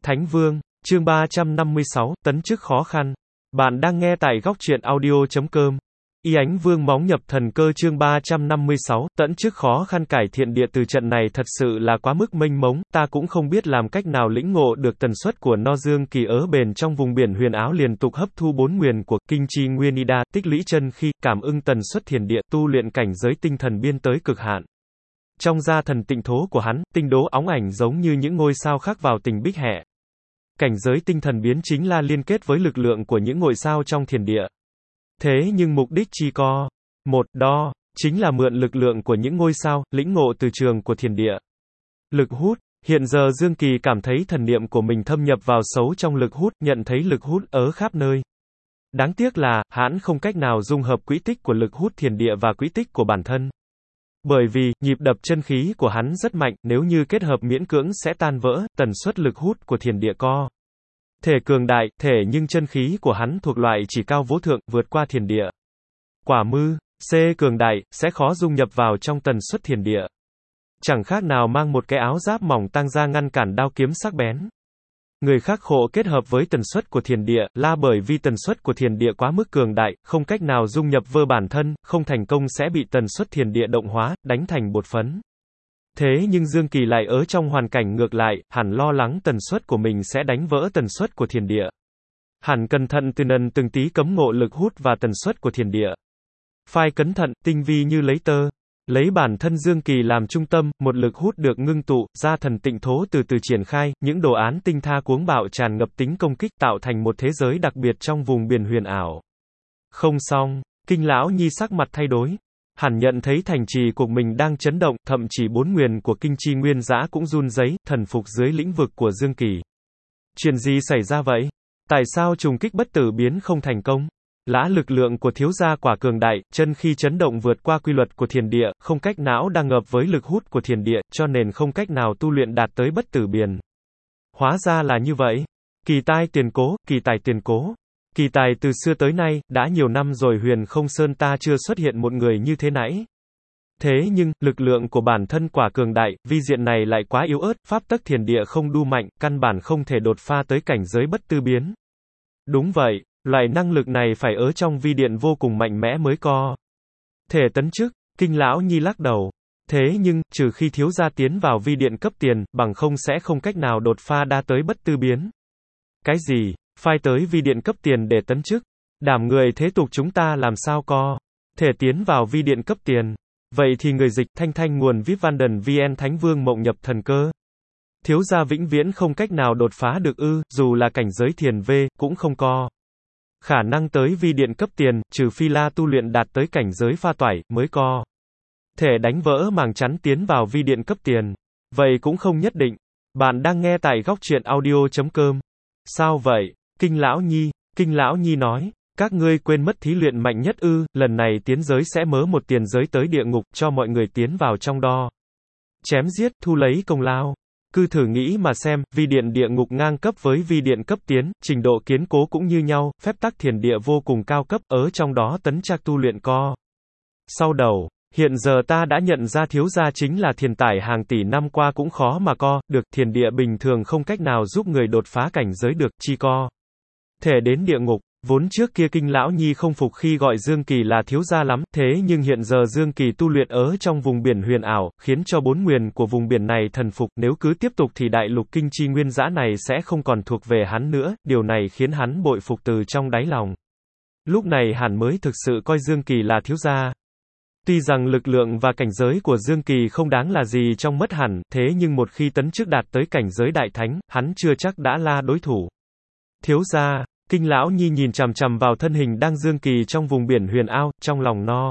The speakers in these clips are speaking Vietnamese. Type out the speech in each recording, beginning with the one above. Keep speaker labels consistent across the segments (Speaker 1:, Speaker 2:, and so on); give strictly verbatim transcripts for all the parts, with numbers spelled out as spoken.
Speaker 1: Thánh Vương, chương ba trăm năm mươi sáu, tấn chức khó khăn. Bạn đang nghe tại góc truyện audio chấm com. Y Ánh Vương móng nhập thần cơ chương ba trăm năm mươi sáu, tấn chức khó khăn cải thiện địa từ trận này thật sự là quá mức mênh mông, ta cũng không biết làm cách nào lĩnh ngộ được tần suất của no dương kỳ ớ bền trong vùng biển huyền áo liên tục hấp thu bốn nguyền của kinh chi nguyên ida, tích lũy chân khi, cảm ưng tần suất thiền địa, tu luyện cảnh giới tinh thần biên tới cực hạn. Trong gia thần tịnh thố của hắn, tinh đố óng ảnh giống như những ngôi sao khắc vào tình bích hệ. Cảnh giới tinh thần biến chính là liên kết với lực lượng của những ngôi sao trong thiền địa. Thế nhưng mục đích chỉ có một, đó chính là mượn lực lượng của những ngôi sao, lĩnh ngộ từ trường của thiền địa. Lực hút, hiện giờ Dương Kỳ cảm thấy thần niệm của mình thâm nhập vào sâu trong lực hút, nhận thấy lực hút ở khắp nơi. Đáng tiếc là, hắn không cách nào dung hợp quỹ tích của lực hút thiền địa và quỹ tích của bản thân. Bởi vì, nhịp đập chân khí của hắn rất mạnh, nếu như kết hợp miễn cưỡng sẽ tan vỡ, tần suất lực hút của thiền địa co. Thể cường đại, thể nhưng chân khí của hắn thuộc loại chỉ cao vô thượng, vượt qua thiền địa. Quả mư, C cường đại, sẽ khó dung nhập vào trong tần suất thiền địa. Chẳng khác nào mang một cái áo giáp mỏng tăng ra ngăn cản đao kiếm sắc bén. Người khác khổ kết hợp với tần suất của thiền địa, là bởi vì tần suất của thiền địa quá mức cường đại, không cách nào dung nhập vơ bản thân, không thành công sẽ bị tần suất thiền địa động hóa, đánh thành bột phấn. Thế nhưng Dương Kỳ lại ở trong hoàn cảnh ngược lại, hẳn lo lắng tần suất của mình sẽ đánh vỡ tần suất của thiền địa. Hẳn cẩn thận từ nần từng tí cấm ngộ lực hút và tần suất của thiền địa. Phai cẩn thận, tinh vi như lấy tơ. Lấy bản thân Dương Kỳ làm trung tâm, một lực hút được ngưng tụ, ra thần tịnh thố từ từ triển khai, những đồ án tinh tha cuống bạo tràn ngập tính công kích tạo thành một thế giới đặc biệt trong vùng biển huyền ảo. Không xong, Kinh Lão Nhi sắc mặt thay đổi. Hẳn nhận thấy thành trì của mình đang chấn động, thậm chí bốn nguyền của kinh chi nguyên dã cũng run rẩy, thần phục dưới lĩnh vực của Dương Kỳ. Chuyện gì xảy ra vậy? Tại sao trùng kích bất tử biến không thành công? Lã lực lượng của thiếu gia quả cường đại, chân khi chấn động vượt qua quy luật của thiền địa, không cách não đang ngập với lực hút của thiền địa, cho nên không cách nào tu luyện đạt tới bất tử biến. Hóa ra là như vậy. Kỳ tai tiền cố, kỳ tài tiền cố. Kỳ tài từ xưa tới nay, đã nhiều năm rồi Huyền Không Sơn ta chưa xuất hiện một người như thế nãy. Thế nhưng, lực lượng của bản thân quả cường đại, vi diện này lại quá yếu ớt, pháp tắc thiền địa không đu mạnh, căn bản không thể đột phá tới cảnh giới bất tư biến. Đúng vậy, loại năng lực này phải ở trong vi điện vô cùng mạnh mẽ mới có thể tấn chức. Kinh Lão Nhi lắc đầu. Thế nhưng, trừ khi thiếu gia tiến vào vi điện cấp tiền, bằng không sẽ không cách nào đột phá đa tới bất tư biến. Cái gì? Phai tới vi điện cấp tiền để tấn chức. Đảm người thế tục chúng ta làm sao có thể tiến vào vi điện cấp tiền. Vậy thì người dịch thanh thanh nguồn vê i pê văn đần vn Thánh Vương mộng nhập thần cơ. Thiếu gia vĩnh viễn không cách nào đột phá được ư, dù là cảnh giới thiền V, cũng không có khả năng tới vi điện cấp tiền, trừ phi la tu luyện đạt tới cảnh giới pha toải, mới có thể đánh vỡ màng chắn tiến vào vi điện cấp tiền. Vậy cũng không nhất định. Bạn đang nghe tại góc truyện audio chấm com. Sao vậy? Kinh Lão Nhi, Kinh Lão Nhi nói, các ngươi quên mất thí luyện mạnh nhất ư, lần này tiến giới sẽ mớ một tiền giới tới địa ngục, cho mọi người tiến vào trong đó. Chém giết, thu lấy công lao. Cứ thử nghĩ mà xem, vi điện địa ngục ngang cấp với vi điện cấp tiến, trình độ kiến cố cũng như nhau, phép tắc thiền địa vô cùng cao cấp, ở trong đó tấn trạc tu luyện co. Sau đầu, hiện giờ ta đã nhận ra thiếu gia chính là thiền tải hàng tỷ năm qua cũng khó mà co, được, thiền địa bình thường không cách nào giúp người đột phá cảnh giới được, chi co thể đến địa ngục. Vốn trước kia Kinh Lão Nhi không phục khi gọi Dương Kỳ là thiếu gia lắm, thế nhưng hiện giờ Dương Kỳ tu luyện ở trong vùng biển huyền ảo, khiến cho bốn nguyền của vùng biển này thần phục, nếu cứ tiếp tục thì đại lục kinh chi nguyên dã này sẽ không còn thuộc về hắn nữa, điều này khiến hắn bội phục từ trong đáy lòng. Lúc này hắn mới thực sự coi Dương Kỳ là thiếu gia. Tuy rằng lực lượng và cảnh giới của Dương Kỳ không đáng là gì trong mắt hẳn, thế nhưng một khi tấn chức đạt tới cảnh giới đại thánh, hắn chưa chắc đã là đối thủ. Thiếu gia, Kinh Lão Nhi nhìn chằm chằm vào thân hình đang Dương Kỳ trong vùng biển huyền ao, trong lòng no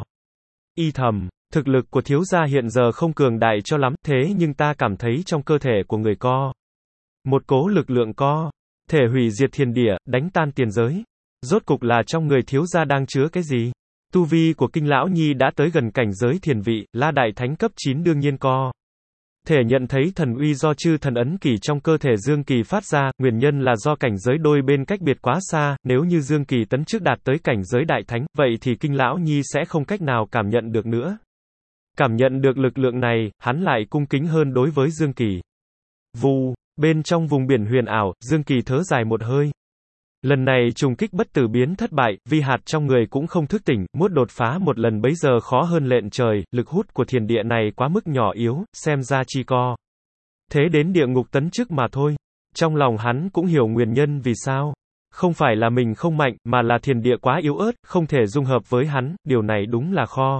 Speaker 1: y thầm, thực lực của thiếu gia hiện giờ không cường đại cho lắm, thế nhưng ta cảm thấy trong cơ thể của người co một cố lực lượng co thể hủy diệt thiên địa, đánh tan tiền giới. Rốt cục là trong người thiếu gia đang chứa cái gì? Tu vi của Kinh Lão Nhi đã tới gần cảnh giới thiền vị, La Đại Thánh cấp chín đương nhiên co thể nhận thấy thần uy do chư thần ấn kỷ trong cơ thể Dương Kỳ phát ra, nguyên nhân là do cảnh giới đôi bên cách biệt quá xa, nếu như Dương Kỳ tấn chức đạt tới cảnh giới đại thánh, vậy thì Kinh Lão Nhi sẽ không cách nào cảm nhận được nữa. Cảm nhận được lực lượng này, hắn lại cung kính hơn đối với Dương Kỳ. Vù, Bên trong vùng biển huyền ảo, Dương Kỳ thở dài một hơi. Lần này trùng kích bất tử biến thất bại, vi hạt trong người cũng không thức tỉnh, muốn đột phá một lần bấy giờ khó hơn lện trời, lực hút của thiền địa này quá mức nhỏ yếu, xem ra chi co. Thế đến địa ngục tấn chức mà thôi. Trong lòng hắn cũng hiểu nguyên nhân vì sao. Không phải là mình không mạnh, mà là thiền địa quá yếu ớt, không thể dung hợp với hắn, điều này đúng là kho.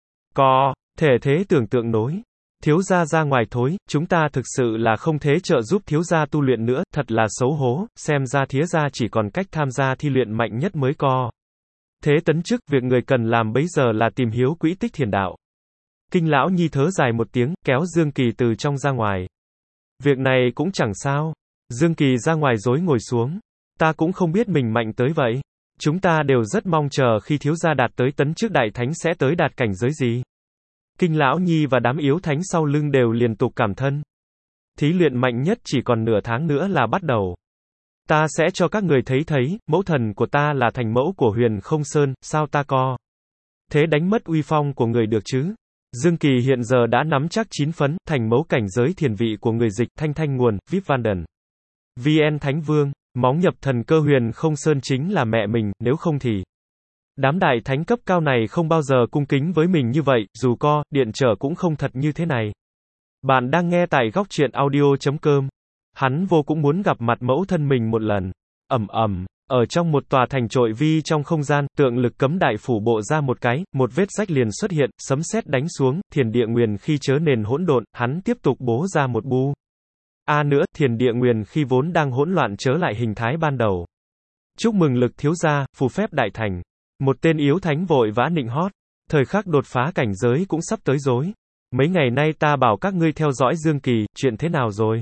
Speaker 1: Co, thể thế tưởng tượng nối. Thiếu gia ra ngoài thối, chúng ta thực sự là không thế trợ giúp thiếu gia tu luyện nữa, thật là xấu hổ, xem ra thiếu gia chỉ còn cách tham gia thi luyện mạnh nhất mới co. Thế tấn chức, việc người cần làm bấy giờ là tìm hiếu quỹ tích thiền đạo. Kinh lão nhi thớ dài một tiếng, kéo Dương Kỳ từ trong ra ngoài. Việc này cũng chẳng sao. Dương Kỳ ra ngoài rối ngồi xuống. Ta cũng không biết mình mạnh tới vậy. Chúng ta đều rất mong chờ khi thiếu gia đạt tới tấn chức đại thánh sẽ tới đạt cảnh giới gì. Kinh lão nhi và đám yếu thánh sau lưng đều liên tục cảm thân. Thí luyện mạnh nhất chỉ còn nửa tháng nữa là bắt đầu. Ta sẽ cho các người thấy thấy, mẫu thần của ta là thành mẫu của Huyền Không Sơn, sao ta co. Thế đánh mất uy phong của người được chứ. Dương Kỳ hiện giờ đã nắm chắc chín phấn, thành mẫu cảnh giới thiền vị của người dịch, thanh thanh nguồn, vê i pê Vanden. vê en Thánh Vương, móng nhập thần cơ Huyền Không Sơn chính là mẹ mình, nếu không thì. Đám đại thánh cấp cao này không bao giờ cung kính với mình như vậy, dù co, điện trở cũng không thật như thế này. Bạn đang nghe tại góc truyện audio chấm com. Hắn vô cũng muốn gặp mặt mẫu thân mình một lần. Ầm ầm, ở trong một tòa thành trội vi trong không gian, tượng lực cấm đại phủ bộ ra một cái, một vết rách liền xuất hiện, sấm sét đánh xuống, thiền địa nguyền khi chớ nền hỗn độn, hắn tiếp tục bố ra một bu. A nữa, thiền địa nguyền khi vốn đang hỗn loạn chớ lại hình thái ban đầu. Chúc mừng lực thiếu gia, phù phép đại thành. Một tên yếu thánh vội vã nịnh hót. Thời khắc đột phá cảnh giới cũng sắp tới rồi. Mấy ngày nay ta bảo các ngươi theo dõi Dương Kỳ, chuyện thế nào rồi?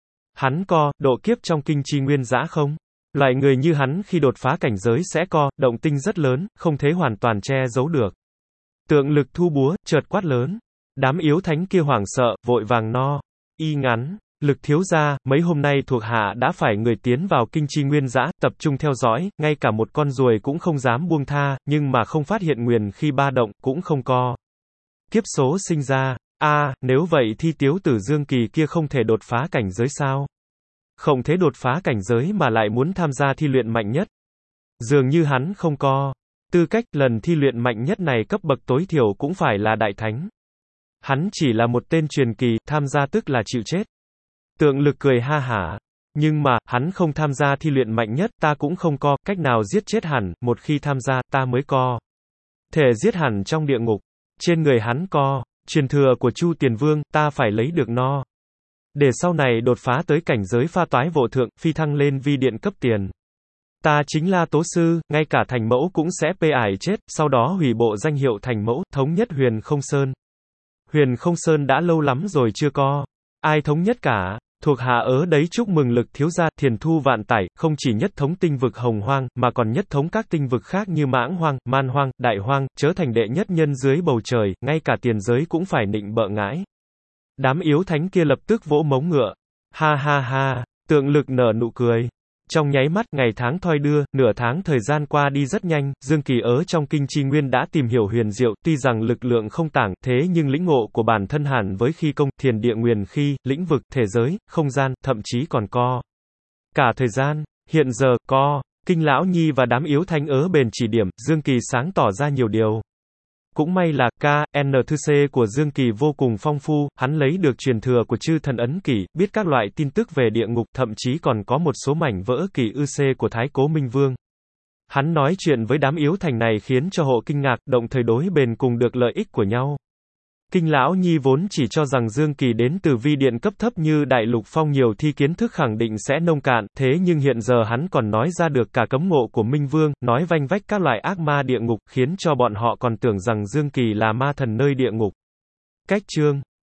Speaker 1: Hắn co, độ kiếp trong kinh chi nguyên dã không? Loại người như hắn khi đột phá cảnh giới sẽ co, động tinh rất lớn, không thể hoàn toàn che giấu được. Tượng lực thu búa, chợt quát lớn. Đám yếu thánh kia hoảng sợ, vội vàng no. Y ngắn. Lực thiếu gia, mấy hôm nay thuộc hạ đã phải người tiến vào kinh chi nguyên dã, tập trung theo dõi, ngay cả một con ruồi cũng không dám buông tha, nhưng mà không phát hiện nguyền khi ba động, cũng không co. Kiếp số sinh ra, a à, nếu vậy thì tiếu tử Dương Kỳ kia không thể đột phá cảnh giới sao? Không thể đột phá cảnh giới mà lại muốn tham gia thi luyện mạnh nhất. Dường như hắn không co. Tư cách, lần thi luyện mạnh nhất này cấp bậc tối thiểu cũng phải là đại thánh. Hắn chỉ là một tên truyền kỳ, tham gia tức là chịu chết. Tượng lực cười ha hả. Nhưng mà, hắn không tham gia thi luyện mạnh nhất, ta cũng không co, cách nào giết chết hẳn, một khi tham gia, ta mới co. Thể giết hẳn trong địa ngục. Trên người hắn co, truyền thừa của Chu Tiền Vương, ta phải lấy được no. Để sau này đột phá tới cảnh giới pha toái vô thượng, phi thăng lên vi điện cấp tiền. Ta chính là tố sư, ngay cả thành mẫu cũng sẽ pê ải chết, sau đó hủy bộ danh hiệu thành mẫu, thống nhất Huyền Không Sơn. Huyền Không Sơn đã lâu lắm rồi chưa co. Ai thống nhất cả? Thuộc hạ ở đấy chúc mừng lực thiếu gia, thiền thu vạn tải, không chỉ nhất thống tinh vực hồng hoang, mà còn nhất thống các tinh vực khác như mãng hoang, man hoang, đại hoang, trở thành đệ nhất nhân dưới bầu trời, ngay cả tiền giới cũng phải nịnh bợ ngãi. Đám yếu thánh kia lập tức vỗ mống ngựa. Ha ha ha, tượng lực nở nụ cười. Trong nháy mắt, ngày tháng thoi đưa, nửa tháng thời gian qua đi rất nhanh, Dương Kỳ ở trong kinh chi nguyên đã tìm hiểu huyền diệu, tuy rằng lực lượng không tảng, thế nhưng lĩnh ngộ của bản thân hẳn với khi công, thiền địa nguyền khi, lĩnh vực, thể giới, không gian, thậm chí còn co. Cả thời gian, hiện giờ, co, kinh lão nhi và đám yếu thanh ớ bền chỉ điểm, Dương Kỳ sáng tỏ ra nhiều điều. Cũng may là, K, N thư C của Dương Kỳ vô cùng phong phu, hắn lấy được truyền thừa của chư thần ấn kỷ, biết các loại tin tức về địa ngục, thậm chí còn có một số mảnh vỡ kỳ ư C của Thái Cố Minh Vương. Hắn nói chuyện với đám yếu thành này khiến cho hộ kinh ngạc, đồng thời đối bền cùng được lợi ích của nhau. Kinh lão nhi vốn chỉ cho rằng Dương Kỳ đến từ vi điện cấp thấp như Đại Lục Phong nhiều thi kiến thức khẳng định sẽ nông cạn, thế nhưng hiện giờ hắn còn nói ra được cả cấm ngộ của Minh Vương, nói vanh vách các loại ác ma địa ngục, khiến cho bọn họ còn tưởng rằng Dương Kỳ là ma thần nơi địa ngục. Cách chương